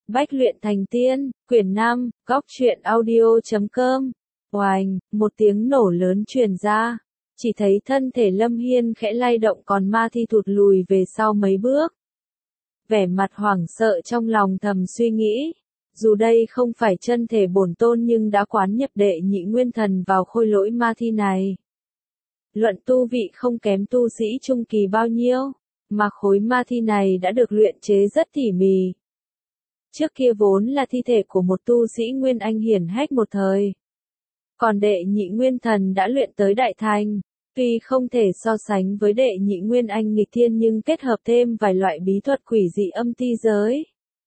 Bách luyện thành tiên, quyển 5, góc truyện audio.com. Oành, một tiếng nổ lớn truyền ra. Chỉ thấy thân thể Lâm Hiên khẽ lay động còn ma thi thụt lùi về sau mấy bước. Vẻ mặt hoảng sợ trong lòng thầm suy nghĩ. Dù đây không phải chân thể bổn tôn nhưng đã quán nhập đệ nhị nguyên thần vào khôi lỗi ma thi này. Luận tu vị không kém tu sĩ trung kỳ bao nhiêu, mà khối ma thi này đã được luyện chế rất tỉ mỉ. Trước kia vốn là thi thể của một tu sĩ Nguyên Anh hiển hách một thời. Còn đệ nhị nguyên thần đã luyện tới đại thành, tuy không thể so sánh với đệ nhị Nguyên Anh nghịch thiên nhưng kết hợp thêm vài loại bí thuật quỷ dị âm ti giới.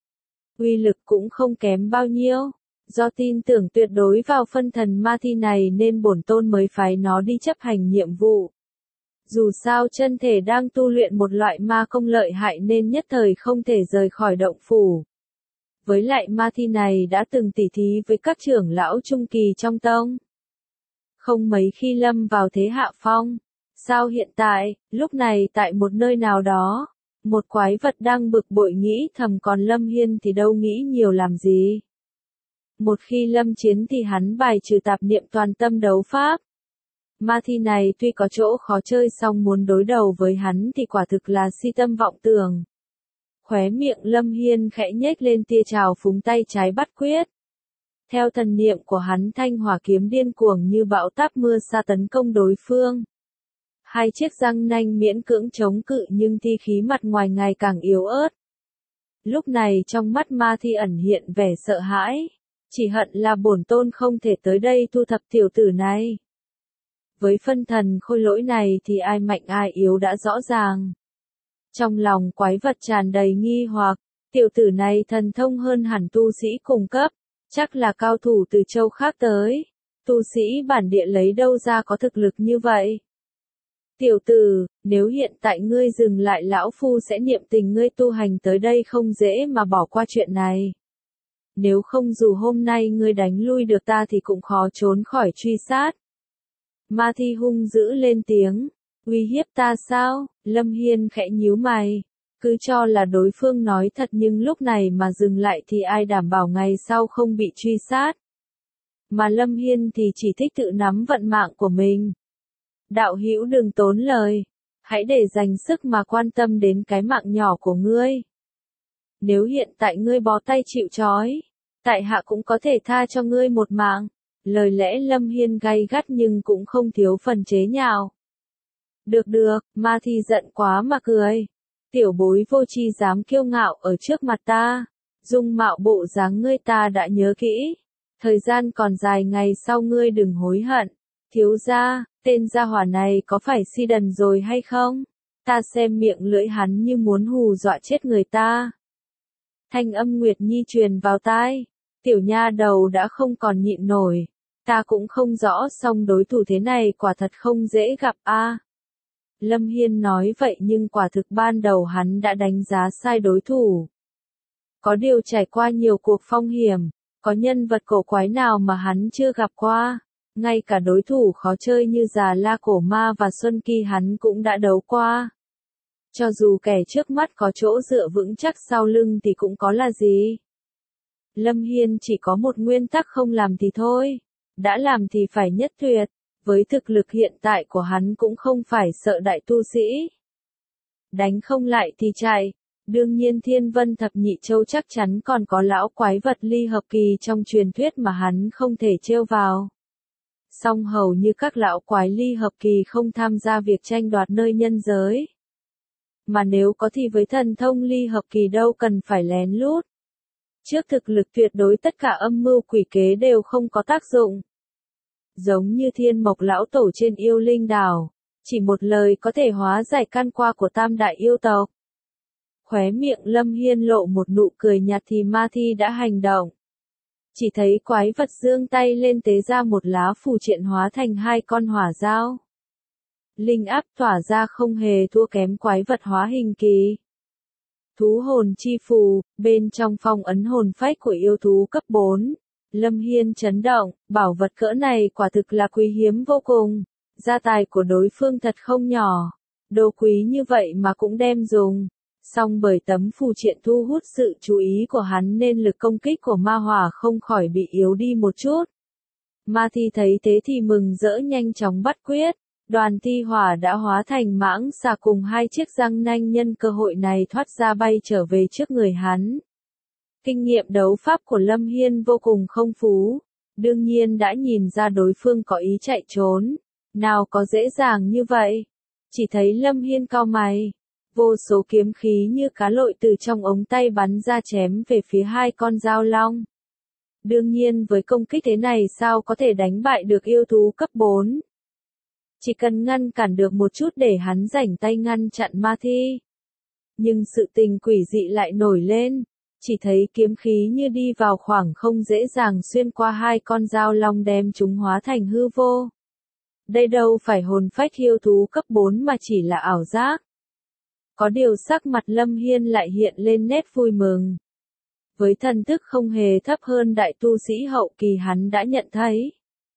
Uy lực cũng không kém bao nhiêu, do tin tưởng tuyệt đối vào phân thần ma thi này nên bổn tôn mới phái nó đi chấp hành nhiệm vụ. Dù sao chân thể đang tu luyện một loại ma công lợi hại nên nhất thời không thể rời khỏi động phủ. Với lại ma thi này đã từng tỉ thí với các trưởng lão trung kỳ trong tông. Không mấy khi lâm vào thế hạ phong. Sao hiện tại, lúc này tại một nơi nào đó, một quái vật đang bực bội nghĩ thầm còn Lâm Hiên thì đâu nghĩ nhiều làm gì. Một khi lâm chiến thì hắn bài trừ tạp niệm toàn tâm đấu pháp. Ma thi này tuy có chỗ khó chơi song muốn đối đầu với hắn thì quả thực là si tâm vọng tưởng. Khóe miệng Lâm Hiên khẽ nhếch lên tia trào phúng tay trái bắt quyết. Theo thần niệm của hắn thanh hỏa kiếm điên cuồng như bão táp mưa sa tấn công đối phương. Hai chiếc răng nanh miễn cưỡng chống cự nhưng thi khí mặt ngoài ngày càng yếu ớt. Lúc này trong mắt ma thi ẩn hiện vẻ sợ hãi. Chỉ hận là bổn tôn không thể tới đây thu thập tiểu tử này. Với phân thần khôi lỗi này thì ai mạnh ai yếu đã rõ ràng. Trong lòng quái vật tràn đầy nghi hoặc, tiểu tử này thần thông hơn hẳn tu sĩ cùng cấp, chắc là cao thủ từ châu khác tới. Tu sĩ bản địa lấy đâu ra có thực lực như vậy? Tiểu tử, nếu hiện tại ngươi dừng lại lão phu sẽ niệm tình ngươi tu hành tới đây không dễ mà bỏ qua chuyện này. Nếu không dù hôm nay ngươi đánh lui được ta thì cũng khó trốn khỏi truy sát. Ma thi hung dữ lên tiếng, uy hiếp ta sao? Lâm Hiên khẽ nhíu mày, cứ cho là đối phương nói thật nhưng lúc này mà dừng lại thì ai đảm bảo ngày sau không bị truy sát. Mà Lâm Hiên thì chỉ thích tự nắm vận mạng của mình. Đạo hữu đừng tốn lời, hãy để dành sức mà quan tâm đến cái mạng nhỏ của ngươi. Nếu hiện tại ngươi bó tay chịu trói, tại hạ cũng có thể tha cho ngươi một mạng. Lời lẽ Lâm Hiên gay gắt nhưng cũng không thiếu phần chế nhạo. Được được, ma thi giận quá mà cười. Tiểu bối vô tri dám kiêu ngạo ở trước mặt ta. Dung mạo bộ dáng ngươi ta đã nhớ kỹ. Thời gian còn dài ngày sau ngươi đừng hối hận. Thiếu gia, tên gia hỏa này có phải si đần rồi hay không? Ta xem miệng lưỡi hắn như muốn hù dọa chết người ta. Thanh âm Nguyệt Nhi truyền vào tai. Tiểu nha đầu đã không còn nhịn nổi. Ta cũng không rõ song đối thủ thế này quả thật không dễ gặp a. Lâm Hiên nói vậy nhưng quả thực ban đầu hắn đã đánh giá sai đối thủ. Có điều trải qua nhiều cuộc phong hiểm, có nhân vật cổ quái nào mà hắn chưa gặp qua. Ngay cả đối thủ khó chơi như Già La Cổ Ma và Xuân Kỳ hắn cũng đã đấu qua. Cho dù kẻ trước mắt có chỗ dựa vững chắc sau lưng thì cũng có là gì. Lâm Hiên chỉ có một nguyên tắc không làm thì thôi. Đã làm thì phải nhất tuyệt. Với thực lực hiện tại của hắn cũng không phải sợ đại tu sĩ. Đánh không lại thì chạy. Đương nhiên Thiên Vân Thập Nhị Châu chắc chắn còn có lão quái vật ly hợp kỳ trong truyền thuyết mà hắn không thể trêu vào. Song hầu như các lão quái ly hợp kỳ không tham gia việc tranh đoạt nơi nhân giới. Mà nếu có thì với thần thông ly hợp kỳ đâu cần phải lén lút. Trước thực lực tuyệt đối tất cả âm mưu quỷ kế đều không có tác dụng. Giống như Thiên Mộc lão tổ trên Yêu Linh đảo, chỉ một lời có thể hóa giải can qua của tam đại yêu tộc. Khóe miệng Lâm Hiên lộ một nụ cười nhạt thì ma thi đã hành động. Chỉ thấy quái vật giương tay lên tế ra một lá phù triện hóa thành hai con hỏa dao. Linh áp tỏa ra không hề thua kém quái vật hóa hình kỳ. Thú hồn chi phù, bên trong phong ấn hồn phách của yêu thú cấp 4. Lâm Hiên chấn động, bảo vật cỡ này quả thực là quý hiếm vô cùng. Gia tài của đối phương thật không nhỏ. Đồ quý như vậy mà cũng đem dùng. Song bởi tấm phù triện thu hút sự chú ý của hắn nên lực công kích của ma hỏa không khỏi bị yếu đi một chút. Ma thi thấy thế thì mừng rỡ nhanh chóng bắt quyết. Đoàn thi hỏa đã hóa thành mãng xà cùng hai chiếc răng nanh nhân cơ hội này thoát ra bay trở về trước người hắn. Kinh nghiệm đấu pháp của Lâm Hiên vô cùng không phú, đương nhiên đã nhìn ra đối phương có ý chạy trốn. Nào có dễ dàng như vậy. Chỉ thấy Lâm Hiên cau mày. Vô số kiếm khí như cá lội từ trong ống tay bắn ra chém về phía hai con dao long. Đương nhiên với công kích thế này sao có thể đánh bại được yêu thú cấp 4. Chỉ cần ngăn cản được một chút để hắn rảnh tay ngăn chặn ma thi. Nhưng sự tình quỷ dị lại nổi lên. Chỉ thấy kiếm khí như đi vào khoảng không dễ dàng xuyên qua hai con dao long đem chúng hóa thành hư vô. Đây đâu phải hồn phách yêu thú cấp 4 mà chỉ là ảo giác. Có điều sắc mặt Lâm Hiên lại hiện lên nét vui mừng. Với thần thức không hề thấp hơn đại tu sĩ hậu kỳ hắn đã nhận thấy.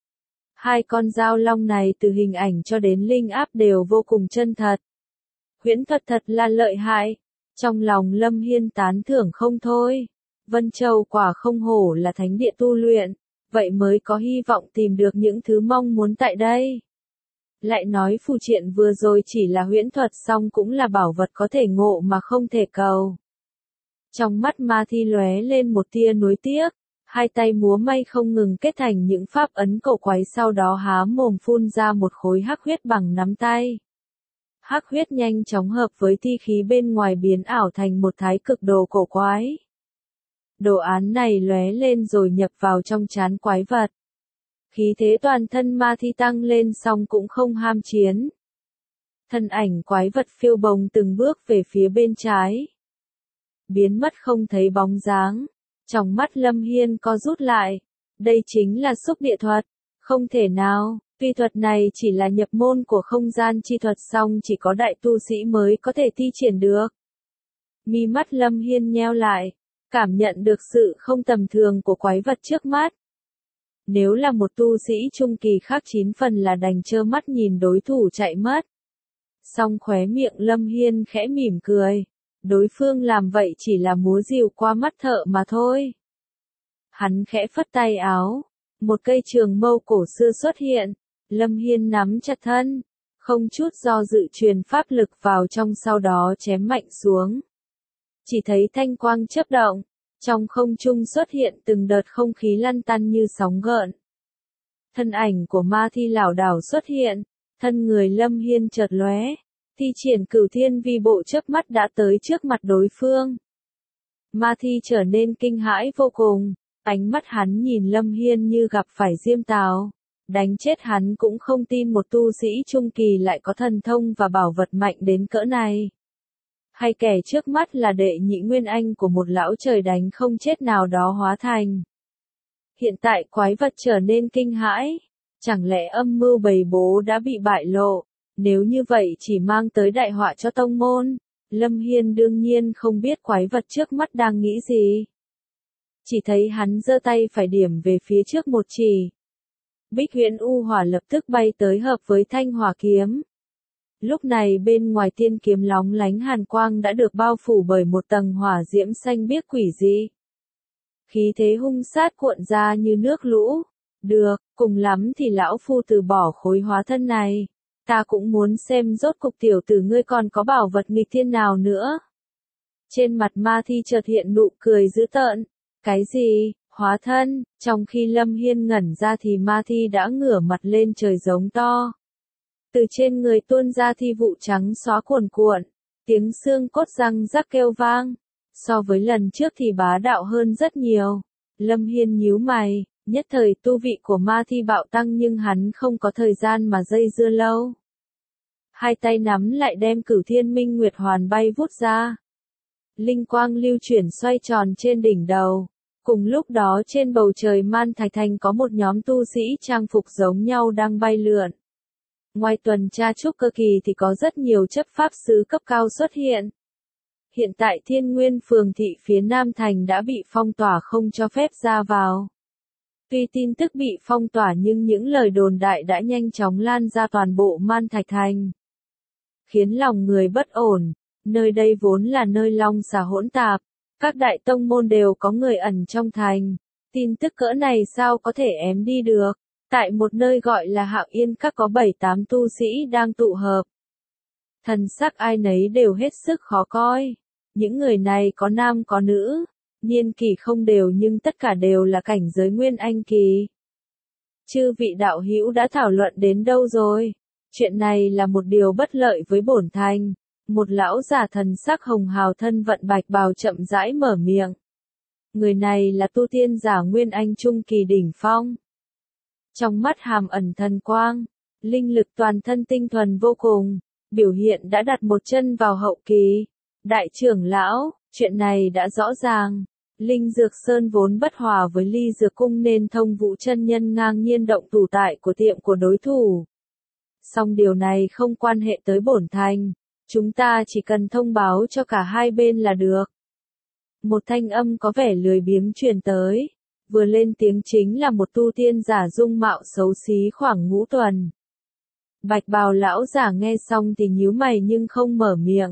Hai con dao long này từ hình ảnh cho đến linh áp đều vô cùng chân thật. Huyễn thuật thật là lợi hại. Trong lòng Lâm Hiên tán thưởng không thôi. Vân Châu quả không hổ là thánh địa tu luyện. Vậy mới có hy vọng tìm được những thứ mong muốn tại đây. Lại nói phù triện vừa rồi chỉ là huyễn thuật song cũng là bảo vật có thể ngộ mà không thể cầu. Trong mắt ma thi lóe lên một tia nuối tiếc, hai tay múa may không ngừng kết thành những pháp ấn cổ quái sau đó há mồm phun ra một khối hắc huyết bằng nắm tay. Hắc huyết nhanh chóng hợp với thi khí bên ngoài biến ảo thành một thái cực đồ cổ quái. Đồ án này lóe lên rồi nhập vào trong trán quái vật. Khí thế toàn thân ma thi tăng lên song cũng không ham chiến. Thân ảnh quái vật phiêu bồng từng bước về phía bên trái. Biến mất không thấy bóng dáng. Trong mắt Lâm Hiên co rút lại. Đây chính là xúc địa thuật. Không thể nào, tuy thuật này chỉ là nhập môn của không gian chi thuật song chỉ có đại tu sĩ mới có thể thi triển được. Mi mắt Lâm Hiên nheo lại. Cảm nhận được sự không tầm thường của quái vật trước mắt. Nếu là một tu sĩ trung kỳ khác 9 phần là đành trơ mắt nhìn đối thủ chạy mất. Song khóe miệng Lâm Hiên khẽ mỉm cười. Đối phương làm vậy chỉ là múa rìu qua mắt thợ mà thôi. Hắn khẽ phất tay áo. Một cây trường mâu cổ xưa xuất hiện. Lâm Hiên nắm chặt thân. Không chút do dự truyền pháp lực vào trong sau đó chém mạnh xuống. Chỉ thấy thanh quang chớp động. Trong không trung xuất hiện từng đợt không khí lăn tăn như sóng gợn. Thân ảnh của ma thi lảo đảo xuất hiện, thân người Lâm Hiên chợt lóe, thi triển Cửu Thiên Vi Bộ chớp mắt đã tới trước mặt đối phương. Ma thi trở nên kinh hãi vô cùng, ánh mắt hắn nhìn Lâm Hiên như gặp phải diêm tào, đánh chết hắn cũng không tin một tu sĩ trung kỳ lại có thần thông và bảo vật mạnh đến cỡ này. Hay kẻ trước mắt là đệ nhị nguyên anh của một lão trời đánh không chết nào đó hóa thành. Hiện tại quái vật trở nên kinh hãi. Chẳng lẽ âm mưu bày bố đã bị bại lộ? Nếu như vậy chỉ mang tới đại họa cho tông môn. Lâm Hiên đương nhiên không biết quái vật trước mắt đang nghĩ gì. Chỉ thấy hắn giơ tay phải điểm về phía trước một chỉ. Bích Huyễn U Hỏa lập tức bay tới hợp với thanh hỏa kiếm. Lúc này bên ngoài tiên kiếm lóng lánh hàn quang đã được bao phủ bởi một tầng hỏa diễm xanh biếc quỷ dị. Khí thế hung sát cuộn ra như nước lũ. Được, cùng lắm thì lão phu từ bỏ khối hóa thân này. Ta cũng muốn xem rốt cục tiểu tử ngươi còn có bảo vật nghịch thiên nào nữa. Trên mặt ma thi chợt hiện nụ cười dữ tợn. Cái gì, hóa thân, trong khi Lâm Hiên ngẩn ra thì ma thi đã ngửa mặt lên trời giống to. Từ trên người tuôn ra thi vụ trắng xóa cuồn cuộn, tiếng xương cốt răng rắc kêu vang. So với lần trước thì bá đạo hơn rất nhiều. Lâm Hiên nhíu mày, nhất thời tu vị của ma thi bạo tăng nhưng hắn không có thời gian mà dây dưa lâu. Hai tay nắm lại đem Cửu Thiên Minh Nguyệt Hoàn bay vút ra. Linh quang lưu chuyển xoay tròn trên đỉnh đầu. Cùng lúc đó trên bầu trời Man Thạch Thành có một nhóm tu sĩ trang phục giống nhau đang bay lượn. Ngoài tuần tra trúc cơ kỳ thì có rất nhiều chấp pháp sứ cấp cao xuất hiện. Hiện tại Thiên Nguyên phường thị phía Nam Thành đã bị phong tỏa không cho phép ra vào. Tuy tin tức bị phong tỏa nhưng những lời đồn đại đã nhanh chóng lan ra toàn bộ Man Thạch Thành. Khiến lòng người bất ổn, Nơi đây vốn là nơi long xà hỗn tạp, các đại tông môn đều có người ẩn trong thành. Tin tức cỡ này sao có thể ém đi được? Tại một nơi gọi là Hạo Yên Các có 7-8 tu sĩ đang tụ hợp. Thần sắc ai nấy đều hết sức khó coi. Những người này có nam có nữ, niên kỷ không đều nhưng tất cả đều là cảnh giới nguyên anh kỳ. Chư vị đạo hữu đã thảo luận đến đâu rồi? Chuyện này là một điều bất lợi với bổn thành. Một lão giả thần sắc hồng hào thân vận bạch bào chậm rãi mở miệng. Người này là tu tiên giả nguyên anh trung kỳ đỉnh phong. Trong mắt hàm ẩn thần quang, linh lực toàn thân tinh thuần vô cùng, biểu hiện đã đặt một chân vào hậu kỳ. Đại trưởng lão, chuyện này đã rõ ràng. Linh Dược Sơn vốn bất hòa với Ly Dược Cung nên Thông Vũ chân nhân ngang nhiên động thủ tại của tiệm của đối thủ. Song điều này không quan hệ tới bổn thành, chúng ta chỉ cần thông báo cho cả hai bên là được. Một thanh âm có vẻ lười biếng truyền tới, vừa lên tiếng chính là một tu tiên giả dung mạo xấu xí khoảng ngũ tuần. Bạch bào lão giả nghe xong thì nhíu mày nhưng không mở miệng.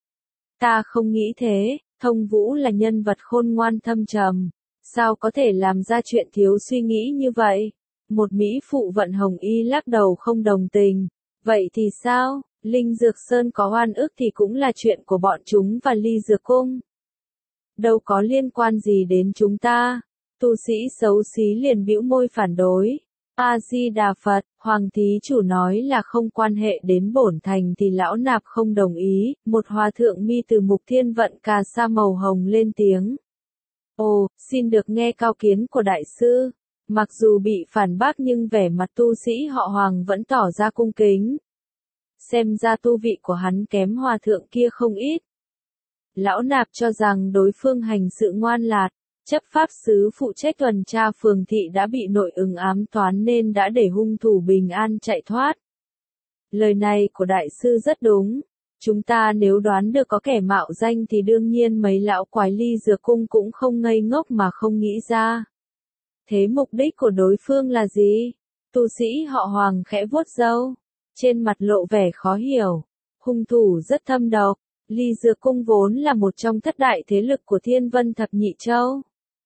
Ta không nghĩ thế, Thông Vũ là nhân vật khôn ngoan thâm trầm, sao có thể làm ra chuyện thiếu suy nghĩ như vậy? Một mỹ phụ vận hồng y lắc đầu không đồng tình. Vậy thì sao? Linh Dược Sơn có oan ức thì cũng là chuyện của bọn chúng và Ly Dược Cung. Đâu có liên quan gì đến chúng ta. Tu sĩ xấu xí liền bĩu môi phản đối. A-di-đà Phật, Hoàng thí chủ nói là không quan hệ đến bổn thành thì lão nạp không đồng ý. Một hòa thượng mi từ mục thiên vận cà sa màu hồng lên tiếng. Ồ, xin được nghe cao kiến của đại sư. Mặc dù bị phản bác nhưng vẻ mặt tu sĩ họ Hoàng vẫn tỏ ra cung kính. Xem ra tu vị của hắn kém hòa thượng kia không ít. Lão nạp cho rằng đối phương hành sự ngoan lạt, chấp pháp sứ phụ trách tuần tra phường thị đã bị nội ứng ám toán nên đã để hung thủ bình an chạy thoát. Lời này của đại sư rất đúng. Chúng ta nếu đoán được có kẻ mạo danh thì đương nhiên mấy lão quái Ly Dược Cung cũng không ngây ngốc mà không nghĩ ra. Thế mục đích của đối phương là gì? Tu sĩ họ Hoàng khẽ vuốt râu, trên mặt lộ vẻ khó hiểu. Hung thủ rất thâm độc. Ly Dược Cung vốn là một trong thất đại thế lực của Thiên Vân Thập Nhị Châu.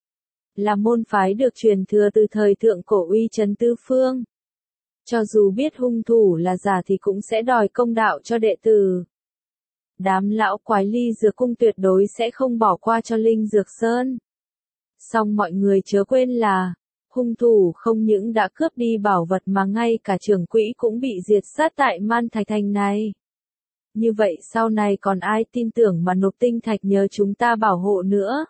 Là môn phái được truyền thừa từ thời thượng cổ uy trấn tứ phương. Cho dù biết hung thủ là giả thì cũng sẽ đòi công đạo cho đệ tử. Đám lão quái Ly Dược Cung tuyệt đối sẽ không bỏ qua cho Linh Dược Sơn. Song mọi người chớ quên là, hung thủ không những đã cướp đi bảo vật mà ngay cả trưởng quỹ cũng bị diệt sát tại Man Thạch Thành này. Như vậy sau này còn ai tin tưởng mà nộp tinh thạch nhờ chúng ta bảo hộ nữa?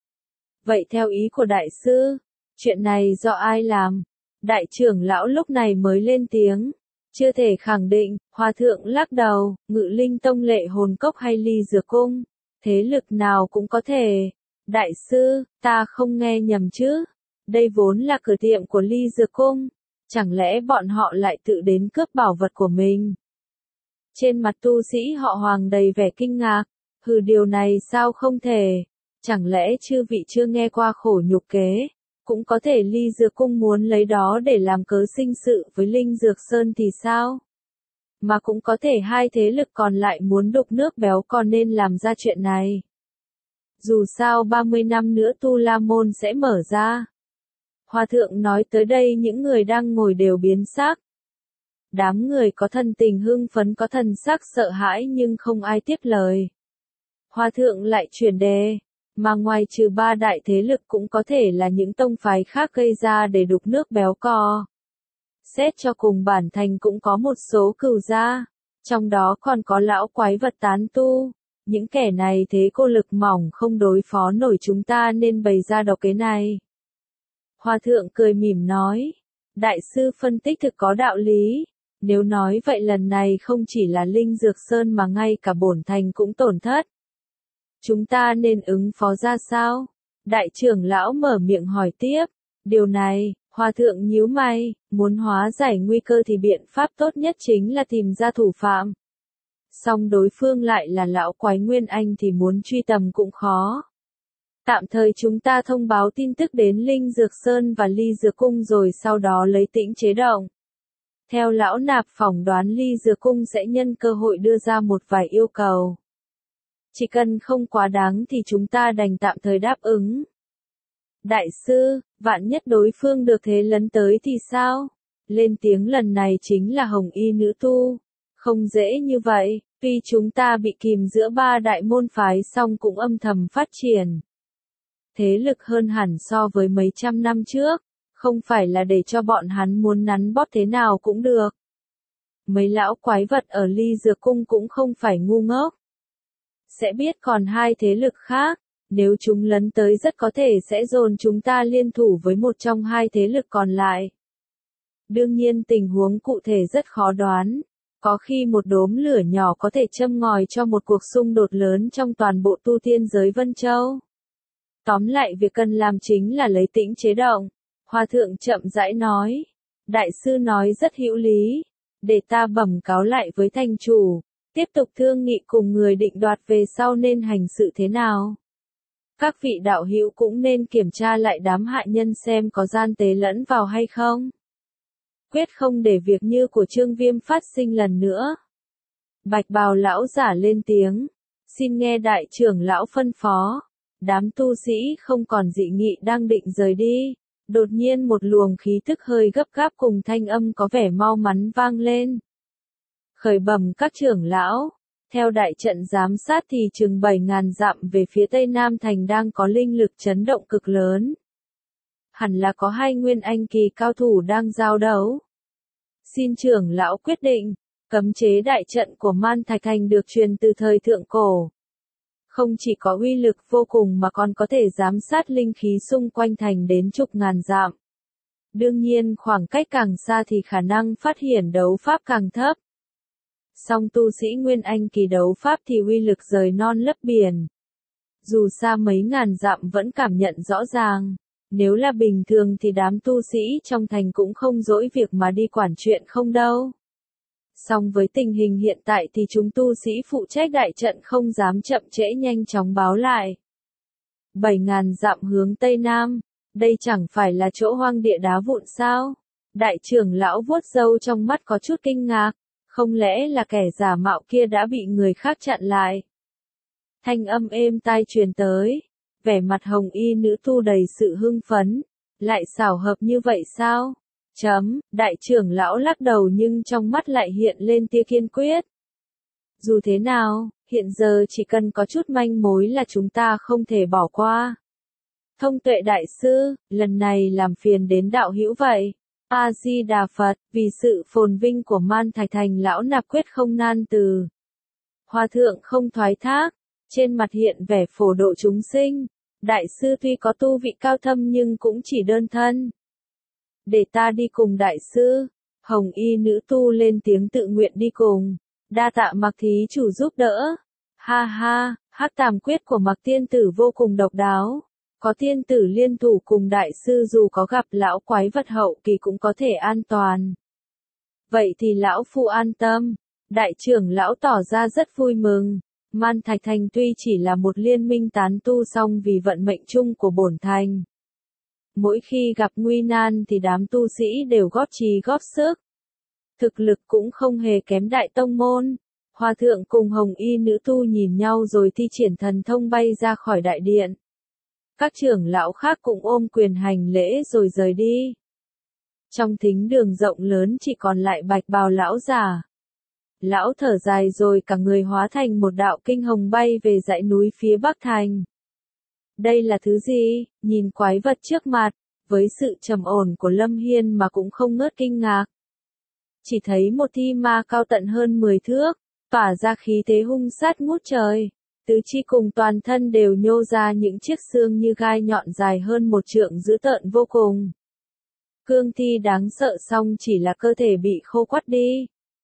Vậy theo ý của đại sư, chuyện này do ai làm? Đại trưởng lão lúc này mới lên tiếng. Chưa thể khẳng định, hòa thượng lắc đầu, Ngự Linh Tông Lệ Hồn Cốc hay Ly Dược Cung. Thế lực nào cũng có thể. Đại sư, ta không nghe nhầm chứ? Đây vốn là cửa tiệm của Ly Dược Cung. Chẳng lẽ bọn họ lại tự đến cướp bảo vật của mình? Trên mặt tu sĩ họ Hoàng đầy vẻ kinh ngạc. Hừ, điều này sao không thể? Chẳng lẽ chư vị chưa nghe qua khổ nhục kế? Cũng có thể Ly Dược Cung muốn lấy đó để làm cớ sinh sự với Linh Dược Sơn thì sao? Mà cũng có thể hai thế lực còn lại muốn đục nước béo còn nên làm ra chuyện này. Dù sao 30 năm nữa Tu La Môn sẽ mở ra. Hòa thượng nói tới đây những người đang ngồi đều biến sắc. Đám người có thần tình hưng phấn có thần sắc sợ hãi nhưng không ai tiếp lời. Hòa thượng lại chuyển đề. Mà ngoài trừ ba đại thế lực cũng có thể là những tông phái khác gây ra để đục nước béo cò. Xét cho cùng bản thành cũng có một số cừu gia, trong đó còn có lão quái vật tán tu. Những kẻ này thế cô lực mỏng không đối phó nổi chúng ta nên bày ra độc kế này. Hòa thượng cười mỉm nói, đại sư phân tích thực có đạo lý. Nếu nói vậy lần này không chỉ là Linh Dược Sơn mà ngay cả bổn thành cũng tổn thất. Chúng ta nên ứng phó ra sao? Đại trưởng lão mở miệng hỏi tiếp. Điều này, hòa thượng nhíu mày, muốn hóa giải nguy cơ thì biện pháp tốt nhất chính là tìm ra thủ phạm. Song đối phương lại là lão quái Nguyên Anh thì muốn truy tầm cũng khó. Tạm thời chúng ta thông báo tin tức đến Linh Dược Sơn và Ly Dược Cung rồi sau đó lấy tĩnh chế động. Theo lão nạp phỏng đoán Ly Dược Cung sẽ nhân cơ hội đưa ra một vài yêu cầu. Chỉ cần không quá đáng thì chúng ta đành tạm thời đáp ứng. Đại sư, vạn nhất đối phương được thế lấn tới thì sao? Lên tiếng lần này chính là hồng y nữ tu. Không dễ như vậy, tuy chúng ta bị kìm giữa ba đại môn phái song cũng âm thầm phát triển. Thế lực hơn hẳn so với mấy trăm năm trước, không phải là để cho bọn hắn muốn nắn bóp thế nào cũng được. Mấy lão quái vật ở Ly Dược Cung cũng không phải ngu ngốc. Sẽ biết còn hai thế lực khác, nếu chúng lấn tới rất có thể sẽ dồn chúng ta liên thủ với một trong hai thế lực còn lại. Đương nhiên tình huống cụ thể rất khó đoán, có khi một đốm lửa nhỏ có thể châm ngòi cho một cuộc xung đột lớn trong toàn bộ tu tiên giới Vân Châu. Tóm lại việc cần làm chính là lấy tĩnh chế động. Hòa thượng chậm rãi nói, đại sư nói rất hữu lý, để ta bẩm cáo lại với thành chủ, tiếp tục thương nghị cùng người định đoạt về sau nên hành sự thế nào. Các vị đạo hữu cũng nên kiểm tra lại đám hạ nhân xem có gian tế lẫn vào hay không. Quyết không để việc như của Trương Viêm phát sinh lần nữa. Bạch bào lão giả lên tiếng, xin nghe đại trưởng lão phân phó. Đám tu sĩ không còn dị nghị đang định rời đi. Đột nhiên một luồng khí tức hơi gấp gáp cùng thanh âm có vẻ mau mắn vang lên. Khởi bẩm các trưởng lão, theo đại trận giám sát thì chừng 7.000 dặm về phía tây nam thành đang có linh lực chấn động cực lớn. Hẳn là có hai nguyên anh kỳ cao thủ đang giao đấu. Xin trưởng lão quyết định, cấm chế đại trận của Man Thạch Thành được truyền từ thời thượng cổ. Không chỉ có uy lực vô cùng mà còn có thể giám sát linh khí xung quanh thành đến chục ngàn dặm. Đương nhiên khoảng cách càng xa thì khả năng phát hiện đấu pháp càng thấp. Song tu sĩ Nguyên Anh kỳ đấu pháp thì uy lực rời non lấp biển. Dù xa mấy ngàn dặm vẫn cảm nhận rõ ràng. Nếu là bình thường thì đám tu sĩ trong thành cũng không dỗi việc mà đi quản chuyện không đâu. Song với tình hình hiện tại thì chúng tu sĩ phụ trách đại trận không dám chậm trễ nhanh chóng báo lại. 7.000 dặm hướng Tây Nam, đây chẳng phải là chỗ hoang địa đá vụn sao? Đại trưởng lão vuốt râu trong mắt có chút kinh ngạc, không lẽ là kẻ giả mạo kia đã bị người khác chặn lại? Thanh âm êm tai truyền tới, vẻ mặt hồng y nữ tu đầy sự hưng phấn, lại xảo hợp như vậy sao? Đại trưởng lão lắc đầu nhưng trong mắt lại hiện lên tia kiên quyết. Dù thế nào, hiện giờ chỉ cần có chút manh mối là chúng ta không thể bỏ qua. Thông tuệ đại sư, lần này làm phiền đến đạo hữu vậy. A-di-đà Phật, vì sự phồn vinh của Man Thạch Thành lão nạp quyết không nan từ. Hòa thượng không thoái thác, trên mặt hiện vẻ phổ độ chúng sinh. Đại sư tuy có tu vị cao thâm nhưng cũng chỉ đơn thân. Để ta đi cùng đại sư. Hồng y nữ tu lên tiếng tự nguyện đi cùng. Đa tạ Mạc thí chủ giúp đỡ. Ha ha, Hắc Tàm quyết của Mạc tiên tử vô cùng độc đáo. Có tiên tử liên thủ cùng đại sư dù có gặp lão quái vật hậu kỳ cũng có thể an toàn. Vậy thì lão phu an tâm. Đại trưởng lão tỏ ra rất vui mừng. Man Thạch Thành tuy chỉ là một liên minh tán tu song vì vận mệnh chung của bổn thành. Mỗi khi gặp nguy nan thì đám tu sĩ đều góp trí góp sức. Thực lực cũng không hề kém đại tông môn. Hòa thượng cùng hồng y nữ tu nhìn nhau rồi thi triển thần thông bay ra khỏi đại điện. Các trưởng lão khác cũng ôm quyền hành lễ rồi rời đi. Trong thính đường rộng lớn chỉ còn lại bạch bào lão già. Lão thở dài rồi cả người hóa thành một đạo kinh hồng bay về dãy núi phía bắc thành. Đây là thứ gì? Nhìn quái vật trước mặt, với sự trầm ổn của Lâm Hiên mà cũng không ngớt kinh ngạc. Chỉ thấy một thi ma cao tận hơn 10 thước, tỏa ra khí thế hung sát ngút trời. Tứ chi cùng toàn thân đều nhô ra những chiếc xương như gai nhọn dài hơn 1 trượng dữ tợn vô cùng. Cương thi đáng sợ song chỉ là cơ thể bị khô quắt đi.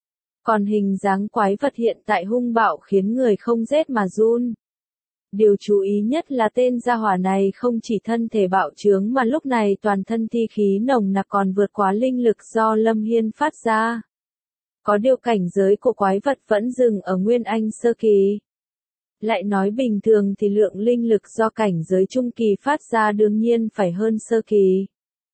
Còn hình dáng quái vật hiện tại hung bạo khiến người không rét mà run. Điều chú ý nhất là tên gia hỏa này không chỉ thân thể bạo trướng mà lúc này toàn thân thi khí nồng nặc còn vượt quá linh lực do Lâm Hiên phát ra. Có điều cảnh giới của quái vật vẫn dừng ở Nguyên Anh sơ kỳ. Lại nói bình thường thì lượng linh lực do cảnh giới trung kỳ phát ra đương nhiên phải hơn sơ kỳ.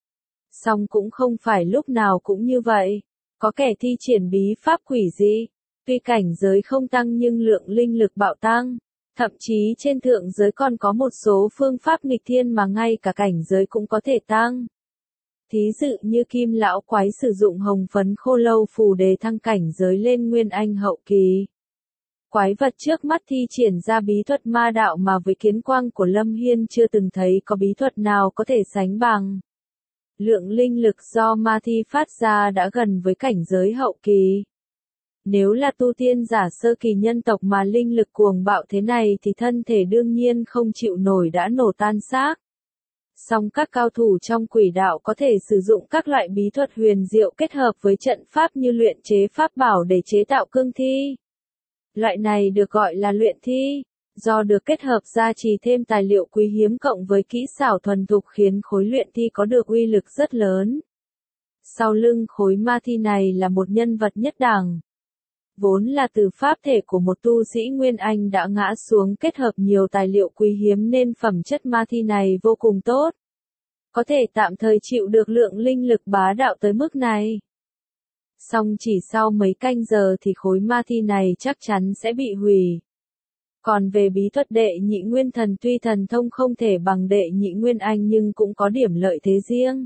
Song cũng không phải lúc nào cũng như vậy. Có kẻ thi triển bí pháp quỷ dị, tuy cảnh giới không tăng nhưng lượng linh lực bạo tăng. Thậm chí trên thượng giới còn có một số phương pháp nghịch thiên mà ngay cả cảnh giới cũng có thể tăng. Thí dụ như Kim lão quái sử dụng hồng phấn khô lâu phù để thăng cảnh giới lên nguyên anh hậu kỳ. Quái vật trước mắt thi triển ra bí thuật ma đạo mà với kiến quang của Lâm Hiên chưa từng thấy có bí thuật nào có thể sánh bằng. Lượng linh lực do ma thi phát ra đã gần với cảnh giới hậu kỳ. Nếu là tu tiên giả sơ kỳ nhân tộc mà linh lực cuồng bạo thế này thì thân thể đương nhiên không chịu nổi đã nổ tan xác. Song các cao thủ trong quỷ đạo có thể sử dụng các loại bí thuật huyền diệu kết hợp với trận pháp như luyện chế pháp bảo để chế tạo cương thi. Loại này được gọi là luyện thi, do được kết hợp gia trì thêm tài liệu quý hiếm cộng với kỹ xảo thuần thục khiến khối luyện thi có được uy lực rất lớn. Sau lưng khối ma thi này là một nhân vật nhất đẳng. Vốn là từ pháp thể của một tu sĩ Nguyên Anh đã ngã xuống kết hợp nhiều tài liệu quý hiếm nên phẩm chất ma thi này vô cùng tốt. Có thể tạm thời chịu được lượng linh lực bá đạo tới mức này. Song chỉ sau mấy canh giờ thì khối ma thi này chắc chắn sẽ bị hủy. Còn về bí thuật đệ nhị nguyên thần tuy thần thông không thể bằng đệ nhị nguyên anh nhưng cũng có điểm lợi thế riêng.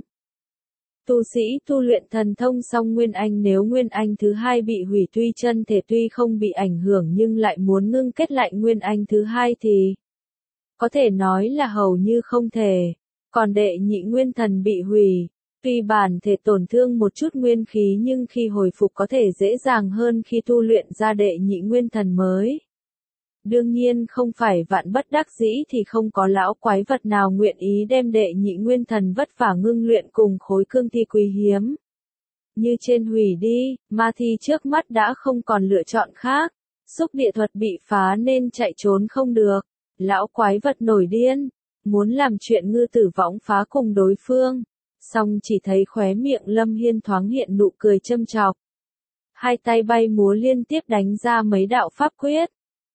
Tu sĩ tu luyện thần thông song nguyên anh nếu nguyên anh thứ hai bị hủy tuy chân thể tuy không bị ảnh hưởng nhưng lại muốn ngưng kết lại nguyên anh thứ hai thì có thể nói là hầu như không thể. Còn đệ nhị nguyên thần bị hủy, tuy bản thể tổn thương một chút nguyên khí nhưng khi hồi phục có thể dễ dàng hơn khi tu luyện ra đệ nhị nguyên thần mới. Đương nhiên không phải vạn bất đắc dĩ thì không có lão quái vật nào nguyện ý đem đệ nhị nguyên thần vất vả ngưng luyện cùng khối cương thi quý hiếm. Như trên hủy đi, ma thi trước mắt đã không còn lựa chọn khác, xúc địa thuật bị phá nên chạy trốn không được. Lão quái vật nổi điên, muốn làm chuyện ngư tử võng phá cùng đối phương. Song chỉ thấy khóe miệng Lâm Hiên thoáng hiện nụ cười châm chọc. Hai tay bay múa liên tiếp đánh ra mấy đạo pháp quyết.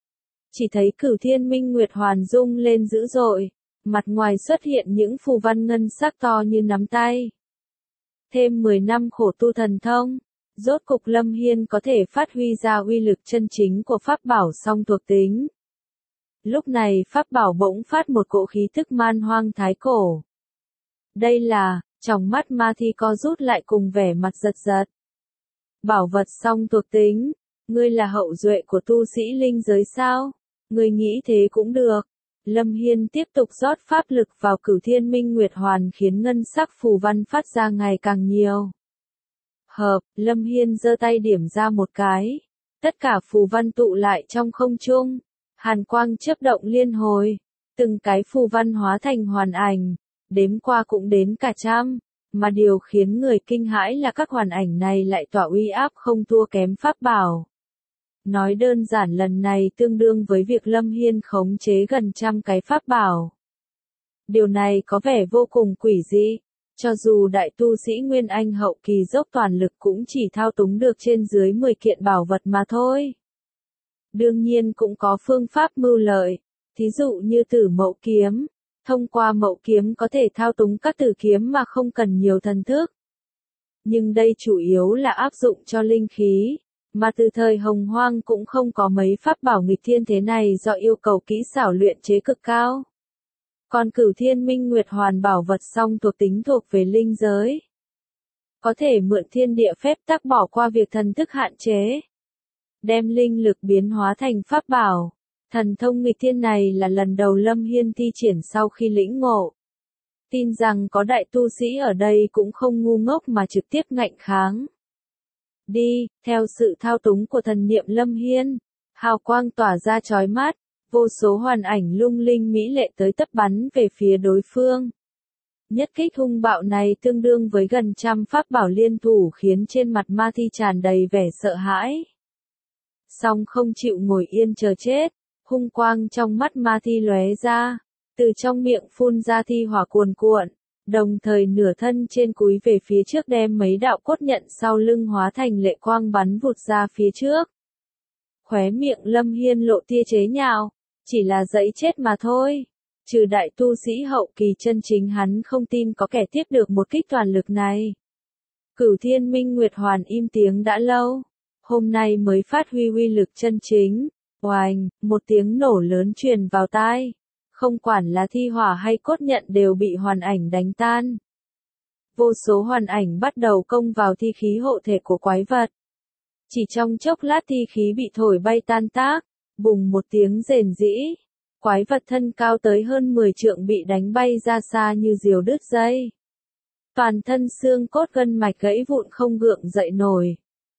Chỉ thấy Cửu Thiên Minh Nguyệt Hoàn rung lên dữ dội, mặt ngoài xuất hiện những phù văn ngân sắc to như nắm tay. Thêm 10 năm khổ tu thần thông, rốt cục Lâm Hiên có thể phát huy ra uy lực chân chính của pháp bảo song thuộc tính. Lúc này pháp bảo bỗng phát một cỗ khí tức man hoang thái cổ. Đây là, trong mắt ma thi co rút lại cùng vẻ mặt giật giật. Bảo vật song thuộc tính, ngươi là hậu duệ của tu sĩ linh giới sao? Ngươi nghĩ thế cũng được. Lâm Hiên tiếp tục rót pháp lực vào Cửu Thiên Minh Nguyệt Hoàn khiến ngân sắc phù văn phát ra ngày càng nhiều. Hợp, Lâm Hiên giơ tay điểm ra một cái. Tất cả phù văn tụ lại trong không trung. Hàn quang chớp động liên hồi. Từng cái phù văn hóa thành hoàn ảnh. Đếm qua cũng đến cả trăm. Mà điều khiến người kinh hãi là các hoàn ảnh này lại tỏa uy áp không thua kém pháp bảo. Nói đơn giản lần này tương đương với việc Lâm Hiên khống chế gần trăm cái pháp bảo. Điều này có vẻ vô cùng quỷ dị, cho dù đại tu sĩ Nguyên Anh hậu kỳ dốc toàn lực cũng chỉ thao túng được trên dưới 10 kiện bảo vật mà thôi. Đương nhiên cũng có phương pháp mưu lợi, thí dụ như Tử Mậu Kiếm, thông qua mậu kiếm có thể thao túng các tử kiếm mà không cần nhiều thần thức. Nhưng đây chủ yếu là áp dụng cho linh khí. Mà từ thời Hồng Hoang cũng không có mấy pháp bảo nghịch thiên thế này do yêu cầu kỹ xảo luyện chế cực cao. Còn Cửu Thiên Minh Nguyệt Hoàn bảo vật song thuộc tính thuộc về linh giới. Có thể mượn thiên địa phép tắc bỏ qua việc thần thức hạn chế. Đem linh lực biến hóa thành pháp bảo. Thần thông nghịch thiên này là lần đầu Lâm Hiên thi triển sau khi lĩnh ngộ. Tin rằng có đại tu sĩ ở đây cũng không ngu ngốc mà trực tiếp ngạnh kháng. Đi, theo sự thao túng của thần niệm Lâm Hiên, hào quang tỏa ra chói mắt, vô số hoàn ảnh lung linh mỹ lệ tới tấp bắn về phía đối phương. Nhất kích hung bạo này tương đương với gần trăm pháp bảo liên thủ khiến trên mặt ma thi tràn đầy vẻ sợ hãi. Song không chịu ngồi yên chờ chết, hung quang trong mắt ma thi lóe ra, từ trong miệng phun ra thi hỏa cuồn cuộn. Đồng thời nửa thân trên cúi về phía trước đem mấy đạo cốt nhận sau lưng hóa thành lệ quang bắn vụt ra phía trước. Khóe miệng Lâm Hiên lộ tia chế nhạo, chỉ là dẫy chết mà thôi. Trừ đại tu sĩ hậu kỳ chân chính hắn không tin có kẻ tiếp được một kích toàn lực này. Cửu Thiên Minh Nguyệt Hoàn im tiếng đã lâu, hôm nay mới phát huy uy lực chân chính. Oành, một tiếng nổ lớn truyền vào tai. Không quản là thi hỏa hay cốt nhận đều bị hoàn ảnh đánh tan. Vô số hoàn ảnh bắt đầu công vào thi khí hộ thể của quái vật. Chỉ trong chốc lát thi khí bị thổi bay tan tác, bùng một tiếng rền rĩ. Quái vật thân cao tới hơn 10 trượng bị đánh bay ra xa như diều đứt dây. Toàn thân xương cốt gân mạch gãy vụn không gượng dậy nổi.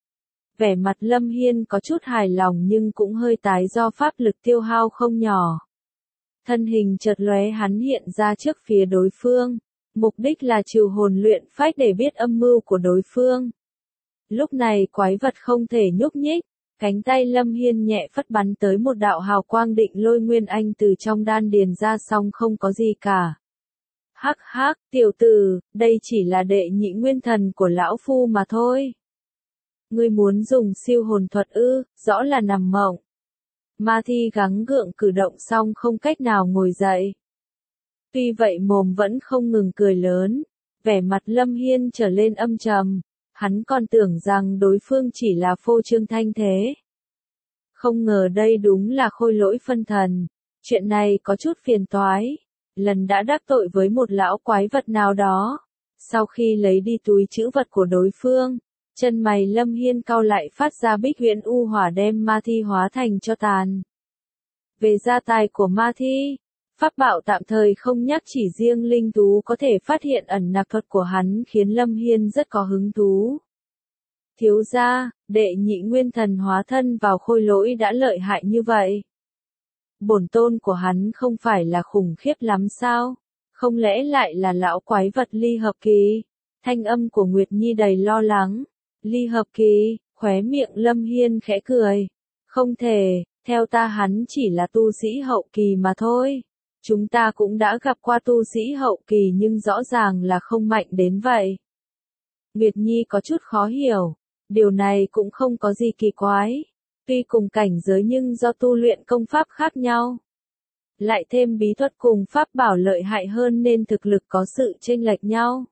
Vẻ mặt Lâm Hiên có chút hài lòng nhưng cũng hơi tái do pháp lực tiêu hao không nhỏ. Thân hình chợt lóe hắn hiện ra trước phía đối phương. Mục đích là trừ hồn luyện phách để biết âm mưu của đối phương. Lúc này quái vật không thể nhúc nhích. Cánh tay Lâm Hiên nhẹ phất bắn tới một đạo hào quang định lôi nguyên anh từ trong đan điền ra xong không có gì cả. Hắc hắc, tiểu tử, đây chỉ là đệ nhị nguyên thần của lão phu mà thôi. Ngươi muốn dùng siêu hồn thuật ư, rõ là nằm mộng. Ma Thi gắng gượng cử động xong không cách nào ngồi dậy. Tuy vậy mồm vẫn không ngừng cười lớn, vẻ mặt Lâm Hiên trở lên âm trầm. Hắn còn tưởng rằng đối phương chỉ là phô trương thanh thế. Không ngờ đây đúng là khôi lỗi phân thần. Chuyện này có chút phiền toái. Lần đã đắc tội với một lão quái vật nào đó. Sau khi lấy đi túi trữ vật của đối phương, chân mày Lâm Hiên cau lại phát ra bích huyễn u hỏa đem Ma Thi hóa thành cho tàn. Về gia tài của Ma Thi, pháp bảo tạm thời không nhắc chỉ riêng linh tú có thể phát hiện ẩn nặc thuật của hắn khiến Lâm Hiên rất có hứng thú. Thiếu gia, đệ nhị nguyên thần hóa thân vào khôi lỗi đã lợi hại như vậy. Bổn tôn của hắn không phải là khủng khiếp lắm sao? Không lẽ lại là lão quái vật ly hợp kỳ? Thanh âm của Nguyệt Nhi đầy lo lắng. Ly hợp kỳ, khóe miệng Lâm Hiên khẽ cười. Không thể, theo ta hắn chỉ là tu sĩ hậu kỳ mà thôi. Chúng ta cũng đã gặp qua tu sĩ hậu kỳ nhưng rõ ràng là không mạnh đến vậy. Nguyệt Nhi có chút khó hiểu. Điều này cũng không có gì kỳ quái. Tuy cùng cảnh giới nhưng do tu luyện công pháp khác nhau. Lại thêm bí thuật cùng pháp bảo lợi hại hơn nên thực lực có sự chênh lệch nhau.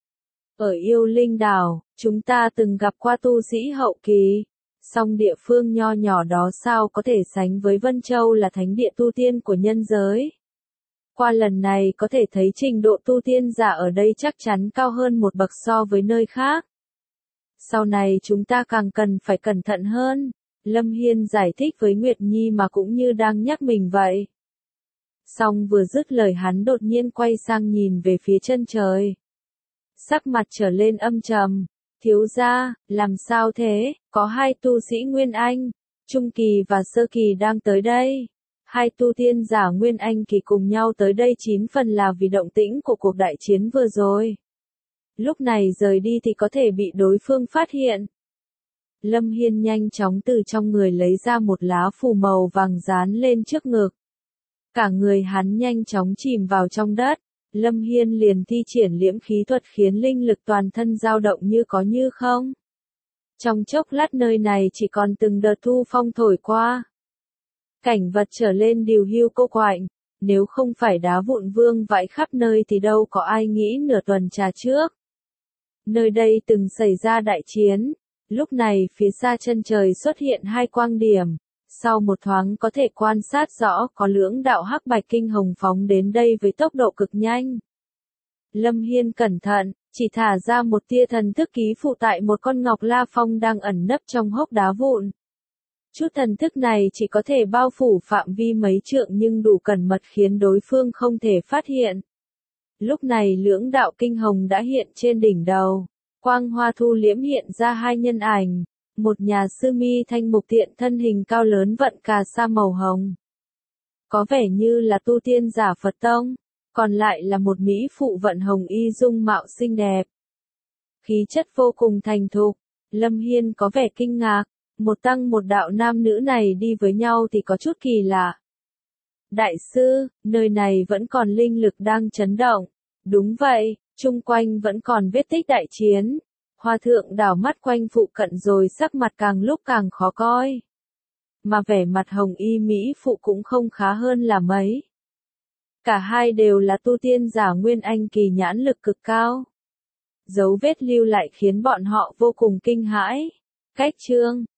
Ở Yêu Linh Đảo, chúng ta từng gặp qua tu sĩ hậu kỳ. Song địa phương nho nhỏ đó sao có thể sánh với Vân Châu là thánh địa tu tiên của nhân giới. Qua lần này có thể thấy trình độ tu tiên giả ở đây chắc chắn cao hơn một bậc so với nơi khác. Sau này chúng ta càng cần phải cẩn thận hơn. Lâm Hiên giải thích với Nguyệt Nhi mà cũng như đang nhắc mình vậy. Song vừa dứt lời hắn đột nhiên quay sang nhìn về phía chân trời. Sắc mặt trở lên âm trầm. Thiếu gia, làm sao thế, có hai tu sĩ Nguyên Anh, Trung Kỳ và Sơ Kỳ đang tới đây. Hai tu tiên giả Nguyên Anh Kỳ cùng nhau tới đây 9 phần là vì động tĩnh của cuộc đại chiến vừa rồi. Lúc này rời đi thì có thể bị đối phương phát hiện. Lâm Hiên nhanh chóng từ trong người lấy ra một lá phù màu vàng dán lên trước ngực. Cả người hắn nhanh chóng chìm vào trong đất. Lâm Hiên liền thi triển liễm khí thuật khiến linh lực toàn thân dao động như có như không. Trong chốc lát nơi này chỉ còn từng đợt thu phong thổi qua. Cảnh vật trở lên điều hưu cô quạnh. Nếu không phải đá vụn vương vãi khắp nơi thì đâu có ai nghĩ nửa tuần trà trước. Nơi đây từng xảy ra đại chiến. Lúc này phía xa chân trời xuất hiện hai quang điểm. Sau một thoáng có thể quan sát rõ có lưỡng đạo hắc bạch kinh hồng phóng đến đây với tốc độ cực nhanh. Lâm Hiên cẩn thận, chỉ thả ra một tia thần thức ký phụ tại một con ngọc la phong đang ẩn nấp trong hốc đá vụn. Chút thần thức này chỉ có thể bao phủ phạm vi mấy trượng nhưng đủ cẩn mật khiến đối phương không thể phát hiện. Lúc này lưỡng đạo kinh hồng đã hiện trên đỉnh đầu. Quang hoa thu liễm hiện ra hai nhân ảnh. Một nhà sư mi thanh mục tiện thân hình cao lớn vận cà sa màu hồng. Có vẻ như là tu tiên giả Phật tông. Còn lại là một mỹ phụ vận hồng y dung mạo xinh đẹp. Khí chất vô cùng thành thục. Lâm Hiên có vẻ kinh ngạc. Một tăng một đạo nam nữ này đi với nhau thì có chút kỳ lạ. Đại sư, nơi này vẫn còn linh lực đang chấn động. Đúng vậy, chung quanh vẫn còn vết tích đại chiến. Hoa thượng đảo mắt quanh phụ cận rồi sắc mặt càng lúc càng khó coi. Mà vẻ mặt hồng y mỹ phụ cũng không khá hơn là mấy. Cả hai đều là tu tiên giả Nguyên Anh Kỳ nhãn lực cực cao. Dấu vết lưu lại khiến bọn họ vô cùng kinh hãi. Cách chương